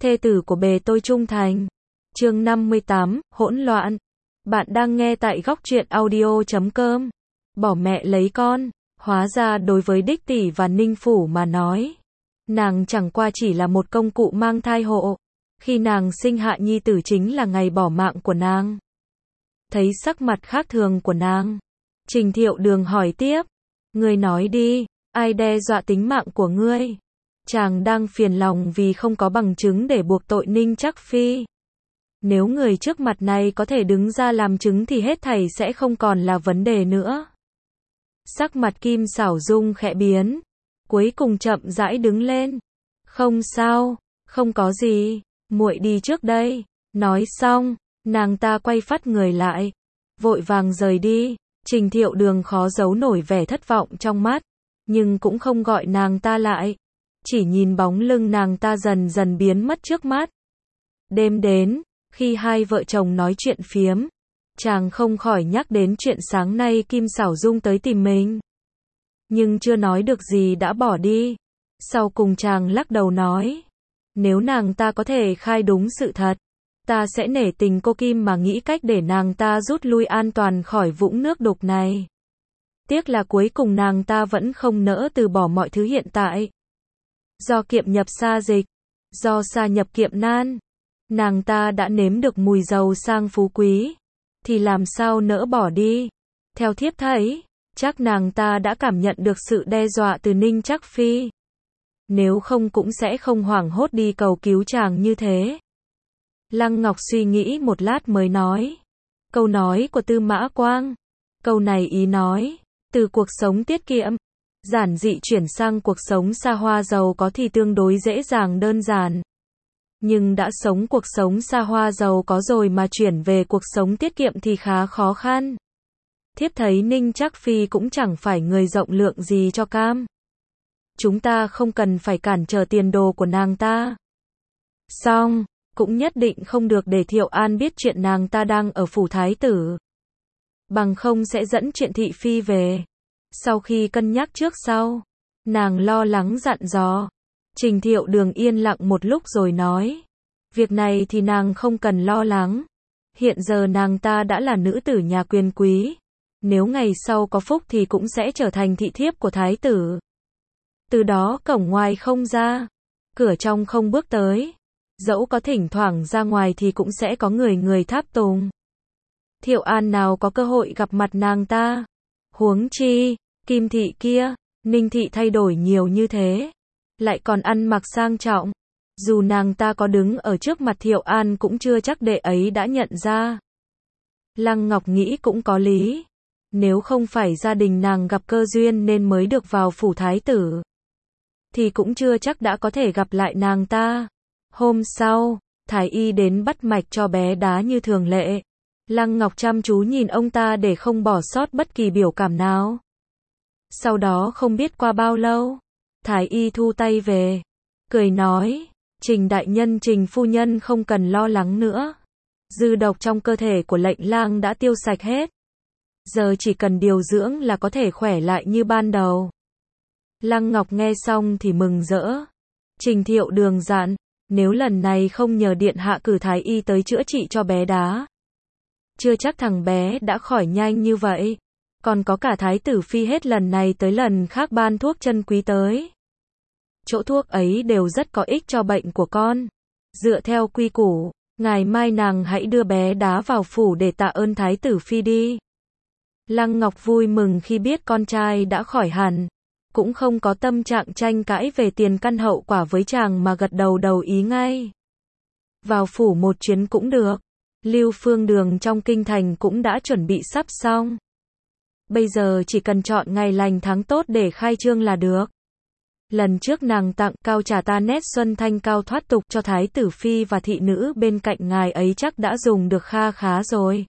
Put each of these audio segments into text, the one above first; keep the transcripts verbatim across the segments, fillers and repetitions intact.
thê tử của bề tôi trung thành. Chương năm mươi tám, hỗn loạn. Bạn đang nghe tại góc truyện audio chấm com. Bỏ mẹ lấy con, hóa ra đối với Đích Tỷ và Ninh Phủ mà nói, nàng chẳng qua chỉ là một công cụ mang thai hộ. Khi nàng sinh hạ nhi tử chính là ngày bỏ mạng của nàng. Thấy sắc mặt khác thường của nàng, Trình Thiệu Đường hỏi tiếp, ngươi nói đi, ai đe dọa tính mạng của ngươi? Chàng đang phiền lòng vì không có bằng chứng để buộc tội Ninh Trác Phi. Nếu người trước mặt này có thể đứng ra làm chứng thì hết thảy sẽ không còn là vấn đề nữa. Sắc mặt Kim Xảo Dung khẽ biến, cuối cùng chậm rãi đứng lên. Không sao, không có gì, muội đi trước đây. Nói xong, nàng ta quay phắt người lại, vội vàng rời đi. Trình Thiệu Đường khó giấu nổi vẻ thất vọng trong mắt, nhưng cũng không gọi nàng ta lại, chỉ nhìn bóng lưng nàng ta dần dần biến mất trước mắt. Đêm đến, khi hai vợ chồng nói chuyện phiếm, chàng không khỏi nhắc đến chuyện sáng nay Kim Xảo Dung tới tìm mình. Nhưng chưa nói được gì đã bỏ đi. Sau cùng chàng lắc đầu nói, nếu nàng ta có thể khai đúng sự thật, ta sẽ nể tình cô Kim mà nghĩ cách để nàng ta rút lui an toàn khỏi vũng nước đục này. Tiếc là cuối cùng nàng ta vẫn không nỡ từ bỏ mọi thứ hiện tại. Do kiệm nhập sa dịch, do sa nhập kiệm nan, nàng ta đã nếm được mùi giàu sang phú quý, thì làm sao nỡ bỏ đi. Theo thiếp thấy, chắc nàng ta đã cảm nhận được sự đe dọa từ Ninh Trác Phi. Nếu không cũng sẽ không hoảng hốt đi cầu cứu chàng như thế. Lăng Ngọc suy nghĩ một lát mới nói, câu nói của Tư Mã Quang, câu này ý nói, từ cuộc sống tiết kiệm, giản dị chuyển sang cuộc sống xa hoa giàu có thì tương đối dễ dàng đơn giản. Nhưng đã sống cuộc sống xa hoa giàu có rồi mà chuyển về cuộc sống tiết kiệm thì khá khó khăn. Thiếp thấy Ninh Trác Phi cũng chẳng phải người rộng lượng gì cho cam. Chúng ta không cần phải cản trở tiền đồ của nàng ta. Xong, cũng nhất định không được để Thiệu An biết chuyện nàng ta đang ở phủ thái tử. Bằng không sẽ dẫn chuyện thị phi về. Sau khi cân nhắc trước sau, nàng lo lắng dặn dò. Trình Thiệu Đường yên lặng một lúc rồi nói, việc này thì nàng không cần lo lắng. Hiện giờ nàng ta đã là nữ tử nhà quyền quý. Nếu ngày sau có phúc thì cũng sẽ trở thành thị thiếp của thái tử. Từ đó cổng ngoài không ra, cửa trong không bước tới. Dẫu có thỉnh thoảng ra ngoài thì cũng sẽ có người người tháp tùng. Thiệu An nào có cơ hội gặp mặt nàng ta. Huống chi, Kim thị kia, Ninh thị thay đổi nhiều như thế, lại còn ăn mặc sang trọng. Dù nàng ta có đứng ở trước mặt Thiệu An cũng chưa chắc đệ ấy đã nhận ra. Lăng Ngọc nghĩ cũng có lý. Nếu không phải gia đình nàng gặp cơ duyên nên mới được vào phủ thái tử, thì cũng chưa chắc đã có thể gặp lại nàng ta. Hôm sau, thái y đến bắt mạch cho bé đá như thường lệ. Lăng Ngọc chăm chú nhìn ông ta để không bỏ sót bất kỳ biểu cảm nào. Sau đó không biết qua bao lâu, thái y thu tay về, cười nói, Trình đại nhân Trình phu nhân không cần lo lắng nữa. Dư độc trong cơ thể của lệnh lang đã tiêu sạch hết. Giờ chỉ cần điều dưỡng là có thể khỏe lại như ban đầu. Lăng Ngọc nghe xong thì mừng rỡ. Trình Thiệu Đường dặn, nếu lần này không nhờ điện hạ cử thái y tới chữa trị cho bé đá, chưa chắc thằng bé đã khỏi nhanh như vậy. Còn có cả thái tử phi hết lần này tới lần khác ban thuốc chân quý tới. Chỗ thuốc ấy đều rất có ích cho bệnh của con. Dựa theo quy củ, ngày mai nàng hãy đưa bé đá vào phủ để tạ ơn thái tử phi đi. Lăng Ngọc vui mừng khi biết con trai đã khỏi hẳn, cũng không có tâm trạng tranh cãi về tiền căn hậu quả với chàng mà gật đầu đầu ý ngay. Vào phủ một chuyến cũng được. Lưu Phương Đường trong kinh thành cũng đã chuẩn bị sắp xong. Bây giờ chỉ cần chọn ngày lành tháng tốt để khai trương là được. Lần trước nàng tặng cao trà ta nét xuân thanh cao thoát tục cho thái tử phi và thị nữ bên cạnh ngài ấy chắc đã dùng được kha khá rồi.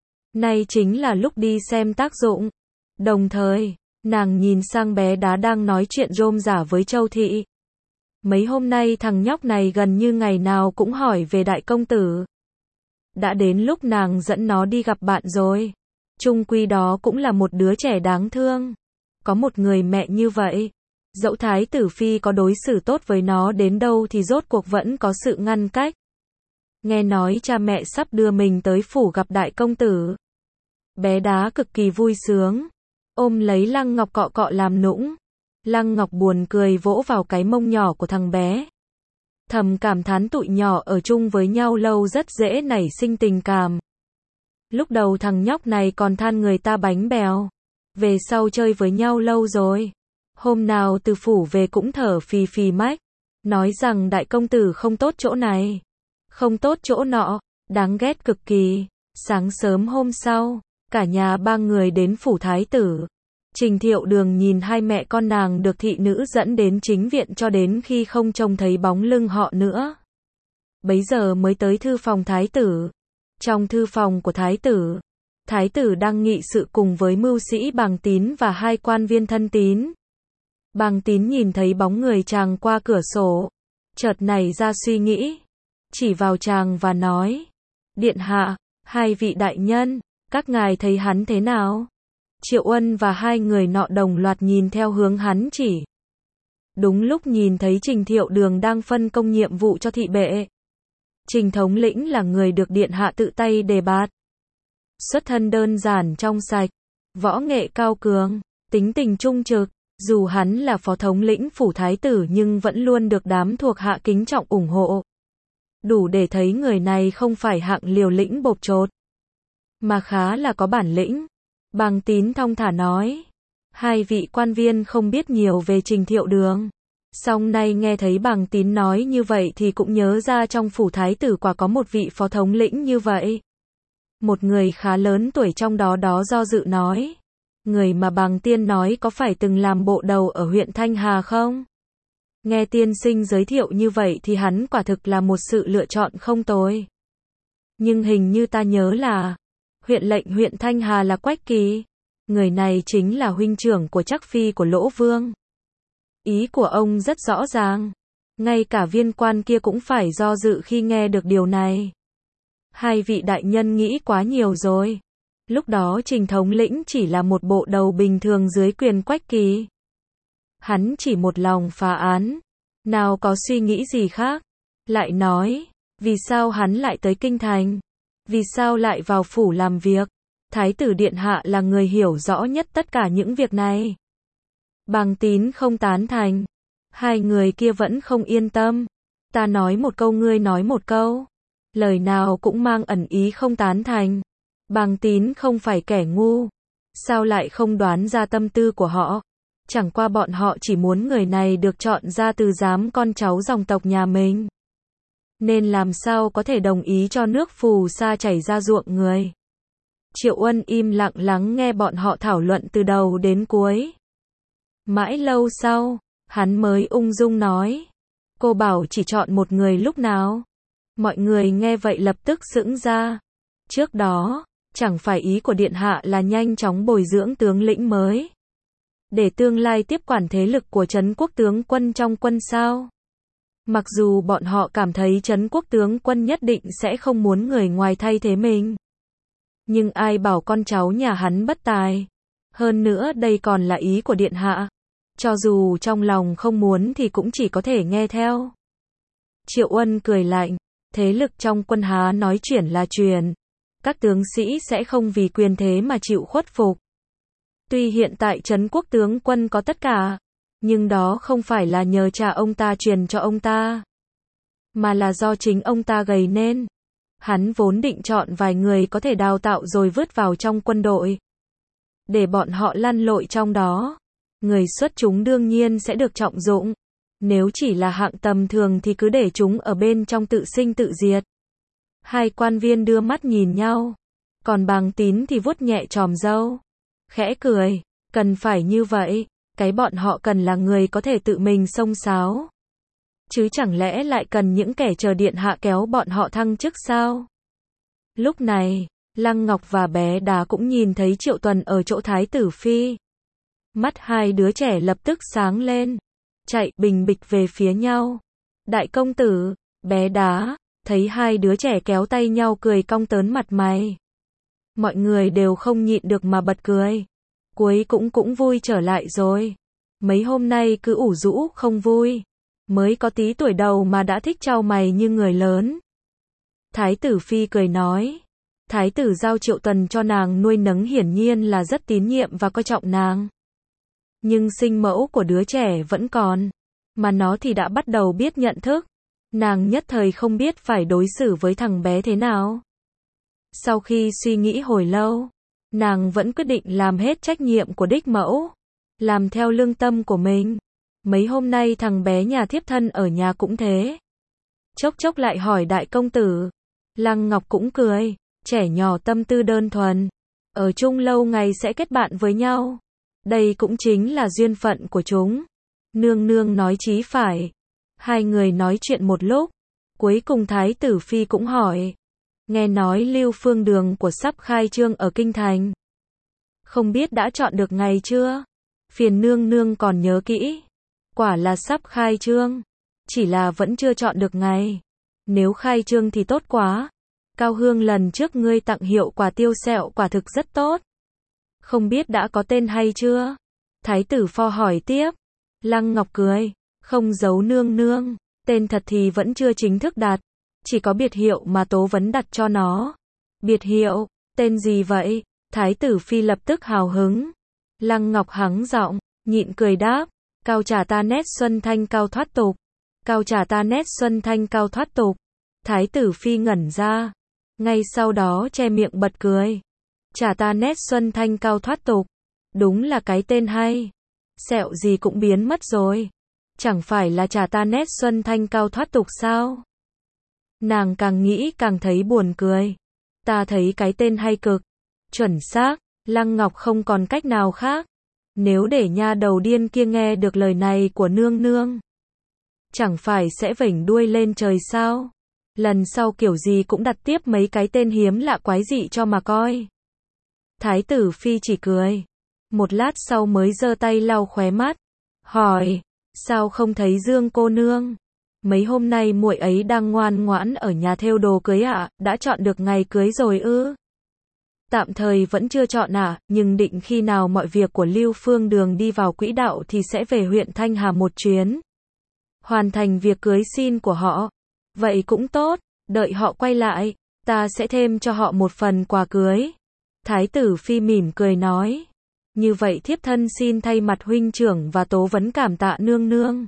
Nay chính là lúc đi xem tác dụng. Đồng thời, nàng nhìn sang bé đá đang nói chuyện rôm rả với Châu Thị. Mấy hôm nay thằng nhóc này gần như ngày nào cũng hỏi về đại công tử. Đã đến lúc nàng dẫn nó đi gặp bạn rồi. Chung quy đó cũng là một đứa trẻ đáng thương. Có một người mẹ như vậy, Dẫu thái tử phi có đối xử tốt với nó đến đâu thì rốt cuộc vẫn có sự ngăn cách. Nghe nói cha mẹ sắp đưa mình tới phủ gặp đại công tử. Bé đá cực kỳ vui sướng, ôm lấy Lăng Ngọc cọ cọ làm nũng. Lăng Ngọc buồn cười vỗ vào cái mông nhỏ của thằng bé. Thầm cảm thán tụi nhỏ ở chung với nhau lâu rất dễ nảy sinh tình cảm. Lúc đầu thằng nhóc này còn than người ta bánh bèo. Về sau chơi với nhau lâu rồi. Hôm nào từ phủ về cũng thở phì phì mách. Nói rằng đại công tử không tốt chỗ này. Không tốt chỗ nọ. Đáng ghét cực kỳ. Sáng sớm hôm sau, cả nhà ba người đến phủ thái tử. Trình Thiệu Đường nhìn hai mẹ con nàng được thị nữ dẫn đến chính viện cho đến khi không trông thấy bóng lưng họ nữa. Bấy giờ mới tới thư phòng thái tử. Trong thư phòng của thái tử, thái tử đang nghị sự cùng với mưu sĩ Bàng Tín và hai quan viên thân tín. Bàng Tín nhìn thấy bóng người chàng qua cửa sổ, chợt nảy ra suy nghĩ, chỉ vào chàng và nói: Điện hạ, hai vị đại nhân, các ngài thấy hắn thế nào? Triệu Ân và hai người nọ đồng loạt nhìn theo hướng hắn chỉ. Đúng lúc nhìn thấy Trình Thiệu Đường đang phân công nhiệm vụ cho thị bệ. Trình thống lĩnh là người được điện hạ tự tay đề bạt. Xuất thân đơn giản trong sạch, võ nghệ cao cường, tính tình trung trực. Dù hắn là phó thống lĩnh phủ thái tử nhưng vẫn luôn được đám thuộc hạ kính trọng ủng hộ. Đủ để thấy người này không phải hạng liều lĩnh bộp chộp, mà khá là có bản lĩnh. Bàng Tín thong thả nói. Hai vị quan viên không biết nhiều về Trình Thiệu Đường. Song nay nghe thấy Bàng Tín nói như vậy thì cũng nhớ ra trong phủ thái tử quả có một vị phó thống lĩnh như vậy. Một người khá lớn tuổi trong đó đó do dự nói. Người mà Bàng Tiên nói có phải từng làm bộ đầu ở huyện Thanh Hà không? Nghe tiên sinh giới thiệu như vậy thì hắn quả thực là một sự lựa chọn không tồi. Nhưng hình như ta nhớ là huyện lệnh huyện Thanh Hà là Quách Kỳ. Người này chính là huynh trưởng của Trắc Phi của Lỗ Vương. Ý của ông rất rõ ràng. Ngay cả viên quan kia cũng phải do dự khi nghe được điều này. Hai vị đại nhân nghĩ quá nhiều rồi. Lúc đó Trình thống lĩnh chỉ là một bộ đầu bình thường dưới quyền Quách Kỳ. Hắn chỉ một lòng phá án. Nào có suy nghĩ gì khác. Lại nói, vì sao hắn lại tới kinh thành? Vì sao lại vào phủ làm việc? Thái tử điện hạ là người hiểu rõ nhất tất cả những việc này. Bàng Tín không tán thành. Hai người kia vẫn không yên tâm. Ta nói một câu ngươi nói một câu. Lời nào cũng mang ẩn ý không tán thành. Bàng Tín không phải kẻ ngu. Sao lại không đoán ra tâm tư của họ? Chẳng qua bọn họ chỉ muốn người này được chọn ra từ giám con cháu dòng tộc nhà mình. Nên làm sao có thể đồng ý cho nước phù sa chảy ra ruộng người. Triệu Ân im lặng lắng nghe bọn họ thảo luận từ đầu đến cuối. Mãi lâu sau, hắn mới ung dung nói. Cô bảo chỉ chọn một người lúc nào? Mọi người nghe vậy lập tức sững ra. Trước đó, chẳng phải ý của điện hạ là nhanh chóng bồi dưỡng tướng lĩnh mới, để tương lai tiếp quản thế lực của Trấn Quốc tướng quân trong quân sao? Mặc dù bọn họ cảm thấy Trấn Quốc tướng quân nhất định sẽ không muốn người ngoài thay thế mình. Nhưng ai bảo con cháu nhà hắn bất tài. Hơn nữa đây còn là ý của điện hạ. Cho dù trong lòng không muốn thì cũng chỉ có thể nghe theo. Triệu Ân cười lạnh. Thế lực trong quân Há nói chuyển là truyền. Các tướng sĩ sẽ không vì quyền thế mà chịu khuất phục. Tuy hiện tại Trấn Quốc tướng quân có tất cả, nhưng đó không phải là nhờ cha ông ta truyền cho ông ta, mà là do chính ông ta gầy nên. Hắn vốn định chọn vài người có thể đào tạo rồi vứt vào trong quân đội, để bọn họ lăn lội trong đó. Người xuất chúng đương nhiên sẽ được trọng dụng. Nếu chỉ là hạng tầm thường thì cứ để chúng ở bên trong tự sinh tự diệt. Hai quan viên đưa mắt nhìn nhau. Còn Bàng Tín thì vuốt nhẹ chòm râu, khẽ cười. Cần phải như vậy. Cái bọn họ cần là người có thể tự mình xông xáo. Chứ chẳng lẽ lại cần những kẻ chờ điện hạ kéo bọn họ thăng chức sao? Lúc này, Lăng Ngọc và bé Đá cũng nhìn thấy Triệu Tuần ở chỗ Thái tử Phi. Mắt hai đứa trẻ lập tức sáng lên, chạy bình bịch về phía nhau. Đại công tử, bé Đá, thấy hai đứa trẻ kéo tay nhau cười cong tớn mặt mày. Mọi người đều không nhịn được mà bật cười. Cuối cũng cũng vui trở lại rồi. mấy hôm nay cứ ủ rũ không vui, mới có tí tuổi đầu mà đã thích trao mày như người lớn. Thái tử phi cười nói, thái tử giao Triệu Tuần cho nàng nuôi nấng hiển nhiên là rất tín nhiệm và coi trọng nàng. Nhưng sinh mẫu của đứa trẻ vẫn còn, mà nó thì đã bắt đầu biết nhận thức. Nàng nhất thời không biết phải đối xử với thằng bé thế nào. Sau khi suy nghĩ hồi lâu, nàng vẫn quyết định làm hết trách nhiệm của đích mẫu, làm theo lương tâm của mình. Mấy hôm nay thằng bé nhà thiếp thân ở nhà cũng thế. Chốc chốc lại hỏi đại công tử. Lăng Ngọc cũng cười, trẻ nhỏ tâm tư đơn thuần, ở chung lâu ngày sẽ kết bạn với nhau. Đây cũng chính là duyên phận của chúng. Nương nương nói chí phải. Hai người nói chuyện một lúc, cuối cùng thái tử phi cũng hỏi. Nghe nói Lưu Phương Đường của sắp khai trương ở Kinh Thành. Không biết đã chọn được ngày chưa? Phiền nương nương còn nhớ kỹ. Quả là sắp khai trương, chỉ là vẫn chưa chọn được ngày. Nếu khai trương thì tốt quá. Cao Hương lần trước ngươi tặng hiệu quả tiêu sẹo quả thực rất tốt. Không biết đã có tên hay chưa? Thái tử pho hỏi tiếp. Lăng Ngọc cười, không giấu nương nương, tên thật thì vẫn chưa chính thức đặt, chỉ có biệt hiệu mà Tố Vấn đặt cho nó. Biệt hiệu, tên gì vậy? Thái tử phi lập tức hào hứng. Lăng Ngọc hắng giọng, nhịn cười đáp, cao trà ta nét xuân thanh cao thoát tục. Cao trà ta nét xuân thanh cao thoát tục. Thái tử phi ngẩn ra, ngay sau đó che miệng bật cười. Trà ta nét xuân thanh cao thoát tục, đúng là cái tên hay. Sẹo gì cũng biến mất rồi, chẳng phải là trà ta nét xuân thanh cao thoát tục sao? Nàng càng nghĩ càng thấy buồn cười. Ta thấy cái tên hay cực, chuẩn xác. Lăng Ngọc không còn cách nào khác. Nếu để nha đầu điên kia nghe được lời này của nương nương, chẳng phải sẽ vểnh đuôi lên trời sao? Lần sau kiểu gì cũng đặt tiếp mấy cái tên hiếm lạ quái dị cho mà coi. Thái tử phi chỉ cười, một lát sau mới giơ tay lau khóe mắt, hỏi, sao không thấy Dương cô nương? Mấy hôm nay muội ấy đang ngoan ngoãn ở nhà thêu đồ cưới ạ, à, đã chọn được ngày cưới rồi ư? Tạm thời vẫn chưa chọn ạ, à, nhưng định khi nào mọi việc của Lưu Phương Đường đi vào quỹ đạo thì sẽ về huyện Thanh Hà một chuyến. Hoàn thành việc cưới xin của họ. Vậy cũng tốt, đợi họ quay lại, ta sẽ thêm cho họ một phần quà cưới. Thái tử phi mỉm cười nói. Như vậy thiếp thân xin thay mặt huynh trưởng và Tố Vấn cảm tạ nương nương.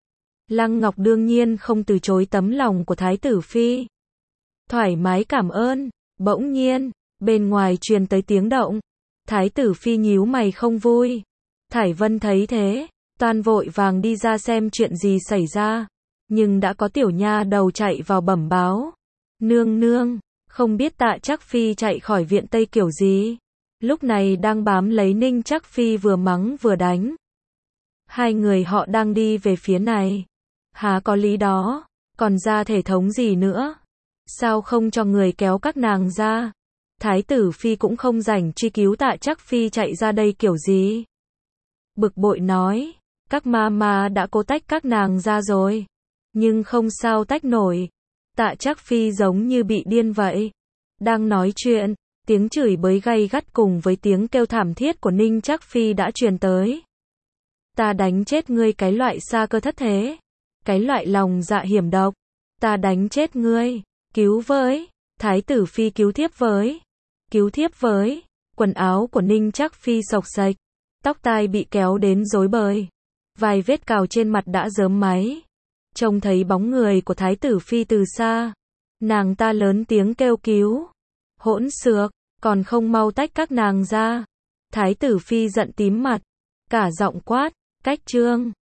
Lăng Ngọc đương nhiên không từ chối tấm lòng của thái tử phi. Thoải mái cảm ơn. Bỗng nhiên, bên ngoài truyền tới tiếng động. Thái tử phi nhíu mày không vui. Thải Vân thấy thế, toan vội vàng đi ra xem chuyện gì xảy ra. Nhưng đã có tiểu nha đầu chạy vào bẩm báo. Nương nương, không biết Tạ Trắc Phi chạy khỏi viện Tây kiểu gì. Lúc này đang bám lấy Ninh Trắc Phi vừa mắng vừa đánh. Hai người họ đang đi về phía này. Há có lý đó, còn ra thể thống gì nữa? Sao không cho người kéo các nàng ra? Thái tử Phi cũng không rảnh truy cứu Tạ Trắc Phi chạy ra đây kiểu gì. Bực bội nói, các ma ma đã cố tách các nàng ra rồi. Nhưng không sao tách nổi. Tạ Trắc Phi giống như bị điên vậy. Đang nói chuyện, tiếng chửi bới gay gắt cùng với tiếng kêu thảm thiết của Ninh Trắc Phi đã truyền tới. Ta đánh chết ngươi cái loại sa cơ thất thế. Cái loại lòng dạ hiểm độc. Ta đánh chết ngươi. Cứu với. Thái tử Phi cứu thiếp với. Cứu thiếp với. Quần áo của Ninh Trắc Phi xộc xệch. Tóc tai bị kéo đến rối bời. Vài vết cào trên mặt đã rớm máy. Trông thấy bóng người của thái tử phi từ xa. Nàng ta lớn tiếng kêu cứu. Hỗn xược, còn không mau tách các nàng ra. Thái tử phi giận tím mặt. Cả giọng quát, cách trương.